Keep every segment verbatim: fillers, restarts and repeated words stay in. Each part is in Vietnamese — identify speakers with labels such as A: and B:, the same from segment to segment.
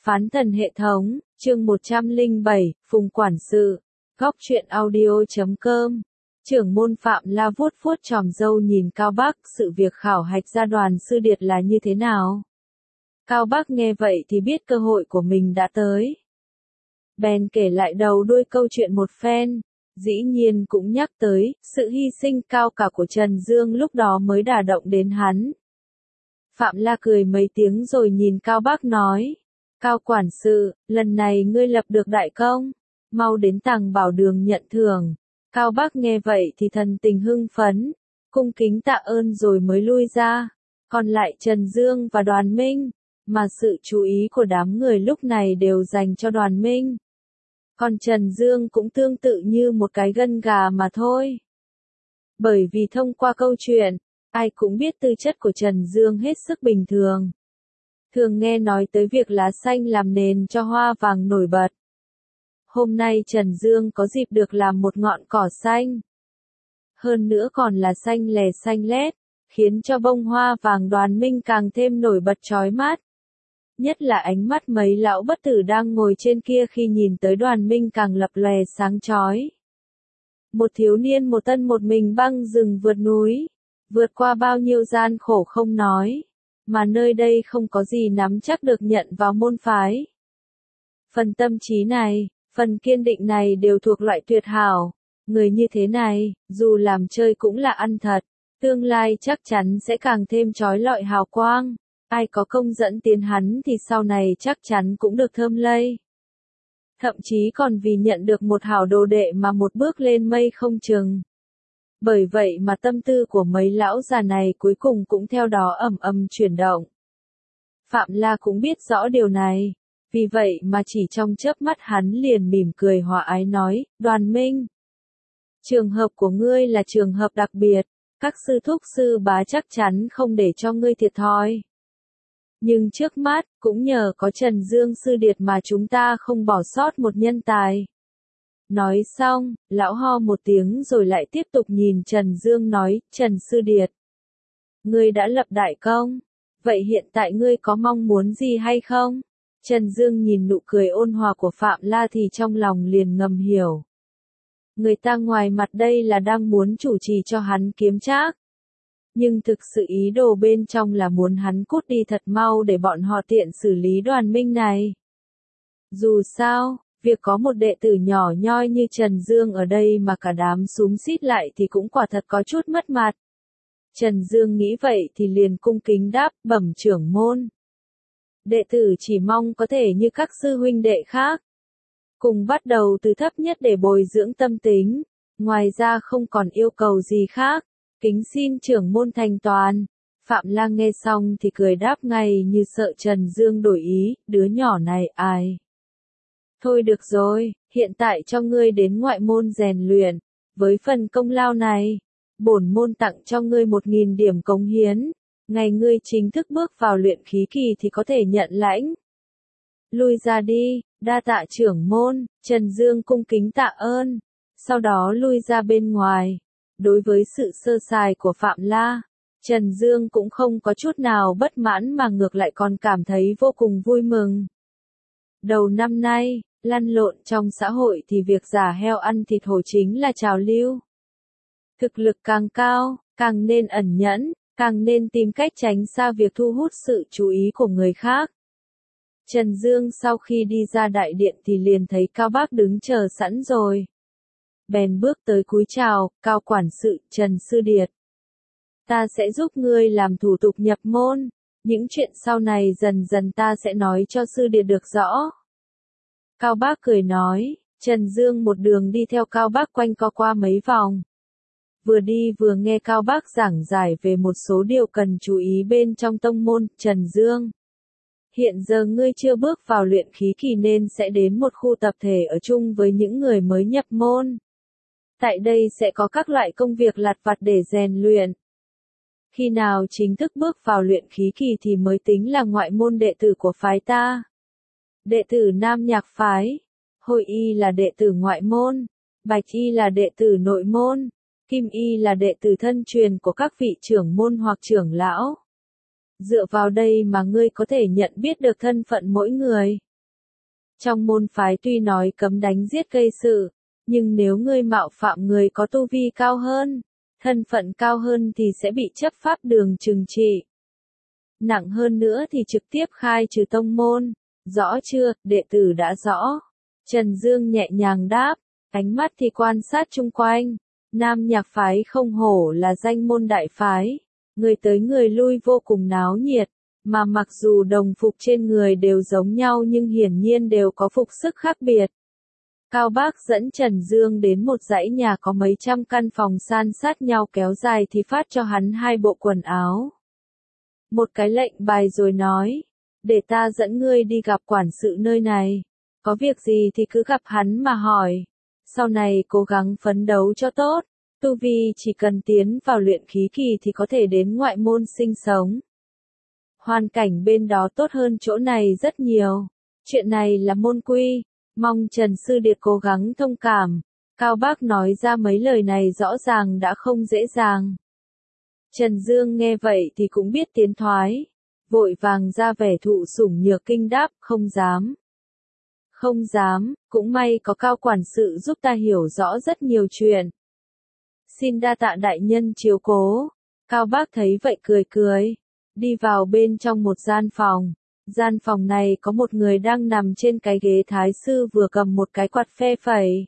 A: Phán thần hệ thống, chương một trăm lẻ bảy, Phùng quản sự, góc truyện audio chấm com. Trưởng môn Phạm La vuốt vuốt tròm râu nhìn Cao Bác, sự việc khảo hạch ra đoàn sư điệt là như thế nào? Cao Bác nghe vậy thì biết cơ hội của mình đã tới. Bèn kể lại đầu đuôi câu chuyện một phen, dĩ nhiên cũng nhắc tới, sự hy sinh cao cả của Trần Dương lúc đó mới đả động đến hắn. Phạm La cười mấy tiếng rồi nhìn Cao Bác nói, Cao quản sự, lần này ngươi lập được đại công, mau đến Tàng Bảo Đường nhận thưởng. Cao Bác nghe vậy thì thần tình hưng phấn, cung kính tạ ơn rồi mới lui ra, còn lại Trần Dương và Đoàn Minh, mà sự chú ý của đám người lúc này đều dành cho Đoàn Minh. Còn Trần Dương cũng tương tự như một cái gân gà mà thôi. Bởi vì thông qua câu chuyện, ai cũng biết tư chất của Trần Dương hết sức bình thường. Thường nghe nói tới việc lá xanh làm nền cho hoa vàng nổi bật. Hôm nay Trần Dương có dịp được làm một ngọn cỏ xanh. Hơn nữa còn là xanh lè xanh lét, khiến cho bông hoa vàng Đoàn Minh càng thêm nổi bật chói mắt. Nhất là ánh mắt mấy lão bất tử đang ngồi trên kia khi nhìn tới Đoàn Minh càng lập lòe sáng chói. Một thiếu niên một tân một mình băng rừng vượt núi, vượt qua bao nhiêu gian khổ không nói, mà nơi đây không có gì nắm chắc được nhận vào môn phái. Phần tâm trí này, phần kiên định này đều thuộc loại tuyệt hảo, người như thế này, dù làm chơi cũng là ăn thật, tương lai chắc chắn sẽ càng thêm chói lọi hào quang, ai có công dẫn tiến hắn thì sau này chắc chắn cũng được thơm lây. Thậm chí còn vì nhận được một hảo đồ đệ mà một bước lên mây không chừng. Bởi vậy mà tâm tư của mấy lão già này cuối cùng cũng theo đó ầm ầm chuyển động. Phạm La cũng biết rõ điều này, vì vậy mà chỉ trong chớp mắt hắn liền mỉm cười hòa ái nói, Đoàn Minh, trường hợp của ngươi là trường hợp đặc biệt, các sư thúc sư bá chắc chắn không để cho ngươi thiệt thòi. Nhưng trước mắt, cũng nhờ có Trần Dương sư điệt mà chúng ta không bỏ sót một nhân tài. Nói xong, lão ho một tiếng rồi lại tiếp tục nhìn Trần Dương nói, Trần sư điệt, ngươi đã lập đại công, vậy hiện tại ngươi có mong muốn gì hay không? Trần Dương nhìn nụ cười ôn hòa của Phạm La thì trong lòng liền ngầm hiểu. Người ta ngoài mặt đây là đang muốn chủ trì cho hắn kiếm trác. Nhưng thực sự ý đồ bên trong là muốn hắn cút đi thật mau để bọn họ tiện xử lý Đoàn Minh này. Dù sao, việc có một đệ tử nhỏ nhoi như Trần Dương ở đây mà cả đám xúm xít lại thì cũng quả thật có chút mất mặt. Trần Dương nghĩ vậy thì liền cung kính đáp, bẩm trưởng môn. Đệ tử chỉ mong có thể như các sư huynh đệ khác. Cùng bắt đầu từ thấp nhất để bồi dưỡng tâm tính, ngoài ra không còn yêu cầu gì khác. Kính xin trưởng môn thành toàn. Phạm La nghe xong thì cười đáp ngay như sợ Trần Dương đổi ý, đứa nhỏ này ai. Thôi được rồi, hiện tại cho ngươi đến ngoại môn rèn luyện, với phần công lao này, bổn môn tặng cho ngươi một nghìn điểm cống hiến, ngày ngươi chính thức bước vào luyện khí kỳ thì có thể nhận lãnh. Lui ra đi, đa tạ trưởng môn, Trần Dương cung kính tạ ơn, sau đó lui ra bên ngoài. Đối với sự sơ sài của Phạm La, Trần Dương cũng không có chút nào bất mãn mà ngược lại còn cảm thấy vô cùng vui mừng. Đầu năm nay, lăn lộn trong xã hội thì việc giả heo ăn thịt hổ chính là trào lưu. Thực lực càng cao, càng nên ẩn nhẫn, càng nên tìm cách tránh xa việc thu hút sự chú ý của người khác. Trần Dương sau khi đi ra đại điện thì liền thấy Cao Bác đứng chờ sẵn rồi. Bèn bước tới cúi chào, Cao quản sự, Trần sư điệt. Ta sẽ giúp ngươi làm thủ tục nhập môn, những chuyện sau này dần dần ta sẽ nói cho sư điệt được rõ. Cao Bác cười nói, Trần Dương một đường đi theo Cao Bác quanh co qua mấy vòng. Vừa đi vừa nghe Cao Bác giảng giải về một số điều cần chú ý bên trong tông môn, Trần Dương. Hiện giờ ngươi chưa bước vào luyện khí kỳ nên sẽ đến một khu tập thể ở chung với những người mới nhập môn. Tại đây sẽ có các loại công việc lặt vặt để rèn luyện. Khi nào chính thức bước vào luyện khí kỳ thì mới tính là ngoại môn đệ tử của phái ta. Đệ tử Nam Nhạc phái, Hội Y là đệ tử ngoại môn, Bạch Y là đệ tử nội môn, Kim Y là đệ tử thân truyền của các vị trưởng môn hoặc trưởng lão. Dựa vào đây mà ngươi có thể nhận biết được thân phận mỗi người. Trong môn phái tuy nói cấm đánh giết gây sự, nhưng nếu ngươi mạo phạm người có tu vi cao hơn, thân phận cao hơn thì sẽ bị chấp pháp đường trừng trị. Nặng hơn nữa thì trực tiếp khai trừ tông môn. Rõ chưa, đệ tử đã rõ. Trần Dương nhẹ nhàng đáp, ánh mắt thì quan sát chung quanh. Nam Nhạc phái không hổ là danh môn đại phái, người tới người lui vô cùng náo nhiệt, mà mặc dù đồng phục trên người đều giống nhau nhưng hiển nhiên đều có phục sức khác biệt. Cao Bác dẫn Trần Dương đến một dãy nhà có mấy trăm căn phòng san sát nhau kéo dài thì phát cho hắn hai bộ quần áo. Một cái lệnh bài rồi nói, để ta dẫn ngươi đi gặp quản sự nơi này, có việc gì thì cứ gặp hắn mà hỏi, sau này cố gắng phấn đấu cho tốt, tu vi chỉ cần tiến vào luyện khí kỳ thì có thể đến ngoại môn sinh sống. Hoàn cảnh bên đó tốt hơn chỗ này rất nhiều, chuyện này là môn quy, mong Trần Sư Điệt cố gắng thông cảm. Cao Bác nói ra mấy lời này rõ ràng đã không dễ dàng. Trần Dương nghe vậy thì cũng biết tiến thoái, vội vàng ra vẻ thụ sủng nhược kinh đáp, không dám. Không dám, cũng may có Cao quản sự giúp ta hiểu rõ rất nhiều chuyện. Xin đa tạ đại nhân chiếu cố. Cao Bác thấy vậy cười cười, đi vào bên trong một gian phòng. Gian phòng này có một người đang nằm trên cái ghế thái sư vừa cầm một cái quạt phe phẩy.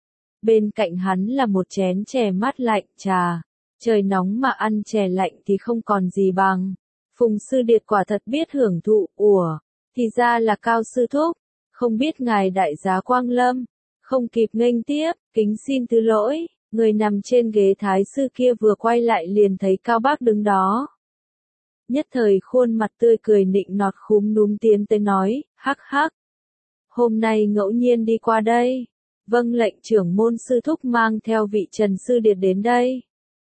A: Bên cạnh hắn là một chén chè mát lạnh trà. Trời nóng mà ăn chè lạnh thì không còn gì bằng. Phùng Sư Điệt quả thật biết hưởng thụ, ủa, thì ra là Cao sư thúc, không biết ngài đại giá quang lâm, không kịp nghênh tiếp, kính xin thứ lỗi. Người nằm trên ghế thái sư kia vừa quay lại liền thấy Cao Bác đứng đó. Nhất thời khuôn mặt tươi cười nịnh nọt khúm núm tiến tới nói, hắc hắc. Hôm nay ngẫu nhiên đi qua đây, vâng lệnh trưởng môn sư thúc mang theo vị Trần Sư Điệt đến đây.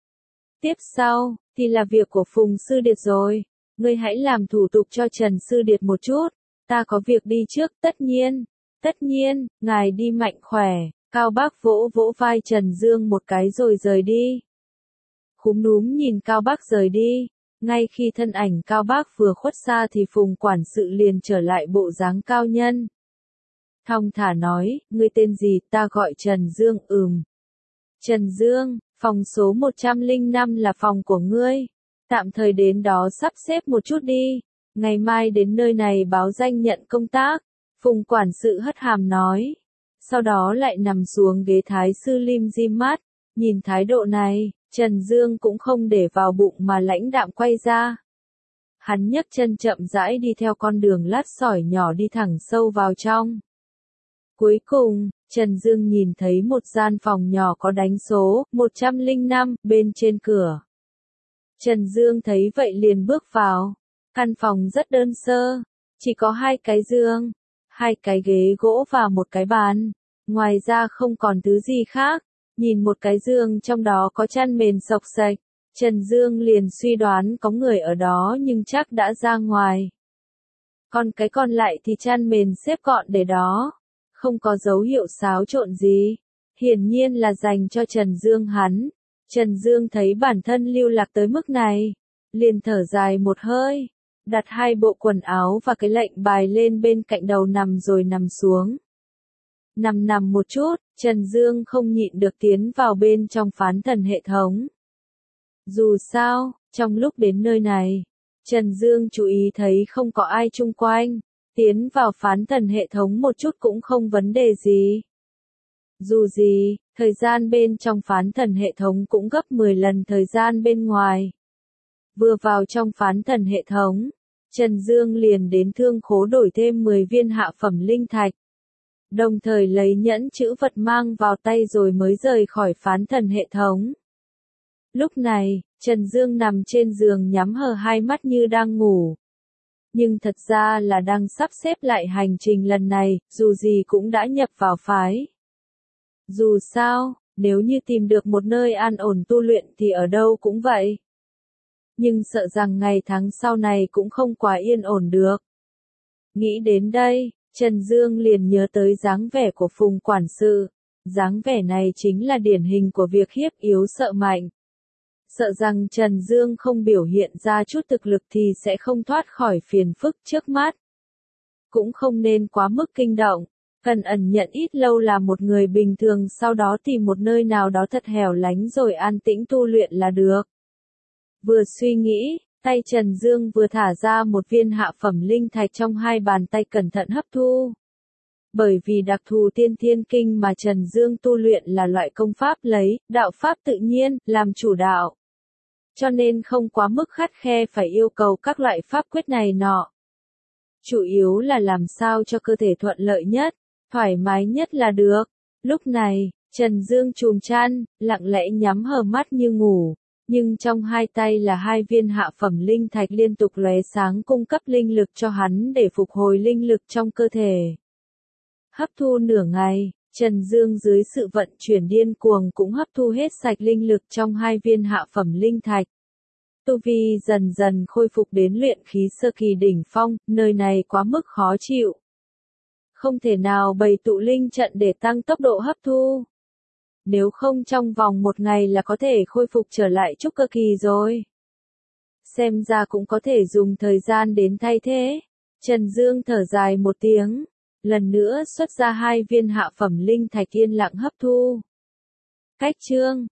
A: Tiếp sau, thì là việc của Phùng Sư Điệt rồi, ngươi hãy làm thủ tục cho Trần Sư Điệt một chút, ta có việc đi trước, tất nhiên, tất nhiên, ngài đi mạnh khỏe. Cao Bác vỗ vỗ vai Trần Dương một cái rồi rời đi. Khúm núm nhìn Cao Bác rời đi, ngay khi thân ảnh Cao Bác vừa khuất xa thì Phùng quản sự liền trở lại bộ dáng cao nhân. Thong thả nói, ngươi tên gì, ta gọi Trần Dương, ừm. Trần Dương, phòng số một trăm lẻ năm là phòng của ngươi, tạm thời đến đó sắp xếp một chút đi, ngày mai đến nơi này báo danh nhận công tác. Phùng quản sự hất hàm nói. Sau đó lại nằm xuống ghế thái sư lim dim mắt, nhìn thái độ này, Trần Dương cũng không để vào bụng mà lãnh đạm quay ra. Hắn nhấc chân chậm rãi đi theo con đường lát sỏi nhỏ đi thẳng sâu vào trong. Cuối cùng, Trần Dương nhìn thấy một gian phòng nhỏ có đánh số một trăm lẻ năm bên trên cửa. Trần Dương thấy vậy liền bước vào. Căn phòng rất đơn sơ, chỉ có hai cái giường, hai cái ghế gỗ và một cái bàn. Ngoài ra không còn thứ gì khác. Nhìn một cái giường trong đó có chăn mền xộc xệch, Trần Dương liền suy đoán có người ở đó nhưng chắc đã ra ngoài. Còn cái còn lại thì chăn mền xếp gọn để đó, không có dấu hiệu xáo trộn gì. Hiển nhiên là dành cho Trần Dương hắn. Trần Dương thấy bản thân lưu lạc tới mức này, liền thở dài một hơi, đặt hai bộ quần áo và cái lệnh bài lên bên cạnh đầu nằm rồi nằm xuống. Nằm nằm một chút, Trần Dương không nhịn được tiến vào bên trong phán thần hệ thống. Dù sao, trong lúc đến nơi này, Trần Dương chú ý thấy không có ai chung quanh, tiến vào phán thần hệ thống một chút cũng không vấn đề gì. Dù gì, thời gian bên trong phán thần hệ thống cũng gấp mười lần thời gian bên ngoài. Vừa vào trong phán thần hệ thống, Trần Dương liền đến thương khố đổi thêm mười viên hạ phẩm linh thạch. Đồng thời lấy nhẫn chữ vật mang vào tay rồi mới rời khỏi phán thần hệ thống. Lúc này, Trần Dương nằm trên giường nhắm hờ hai mắt như đang ngủ. Nhưng thật ra là đang sắp xếp lại hành trình lần này, dù gì cũng đã nhập vào phái. Dù sao, nếu như tìm được một nơi an ổn tu luyện thì ở đâu cũng vậy. Nhưng sợ rằng ngày tháng sau này cũng không quá yên ổn được. Nghĩ đến đây, Trần Dương liền nhớ tới dáng vẻ của Phùng quản sự. Dáng vẻ này chính là điển hình của việc hiếp yếu sợ mạnh. Sợ rằng Trần Dương không biểu hiện ra chút thực lực thì sẽ không thoát khỏi phiền phức trước mắt. Cũng không nên quá mức kinh động, Cần ẩn nhận ít lâu là một người bình thường, sau đó tìm một nơi nào đó thật hẻo lánh rồi an tĩnh tu luyện là được. Vừa suy nghĩ, tay Trần Dương vừa thả ra một viên hạ phẩm linh thạch trong hai bàn tay cẩn thận hấp thu. Bởi vì đặc thù tiên thiên kinh mà Trần Dương tu luyện là loại công pháp lấy, đạo pháp tự nhiên, làm chủ đạo. Cho nên không quá mức khắt khe phải yêu cầu các loại pháp quyết này nọ. Chủ yếu là làm sao cho cơ thể thuận lợi nhất, thoải mái nhất là được. Lúc này, Trần Dương chùm chăn, lặng lẽ nhắm hờ mắt như ngủ, nhưng trong hai tay là hai viên hạ phẩm linh thạch liên tục lóe sáng cung cấp linh lực cho hắn để phục hồi linh lực trong cơ thể. Hấp thu nửa ngày, Trần Dương dưới sự vận chuyển điên cuồng cũng hấp thu hết sạch linh lực trong hai viên hạ phẩm linh thạch. Tu vi dần dần khôi phục đến luyện khí sơ kỳ đỉnh phong, nơi này quá mức khó chịu. Không thể nào bày tụ linh trận để tăng tốc độ hấp thu. Nếu không trong vòng một ngày là có thể khôi phục trở lại trúc cơ kỳ rồi. Xem ra cũng có thể dùng thời gian đến thay thế. Trần Dương thở dài một tiếng. Lần nữa xuất ra hai viên hạ phẩm linh thạch yên lặng hấp thu. Cách chương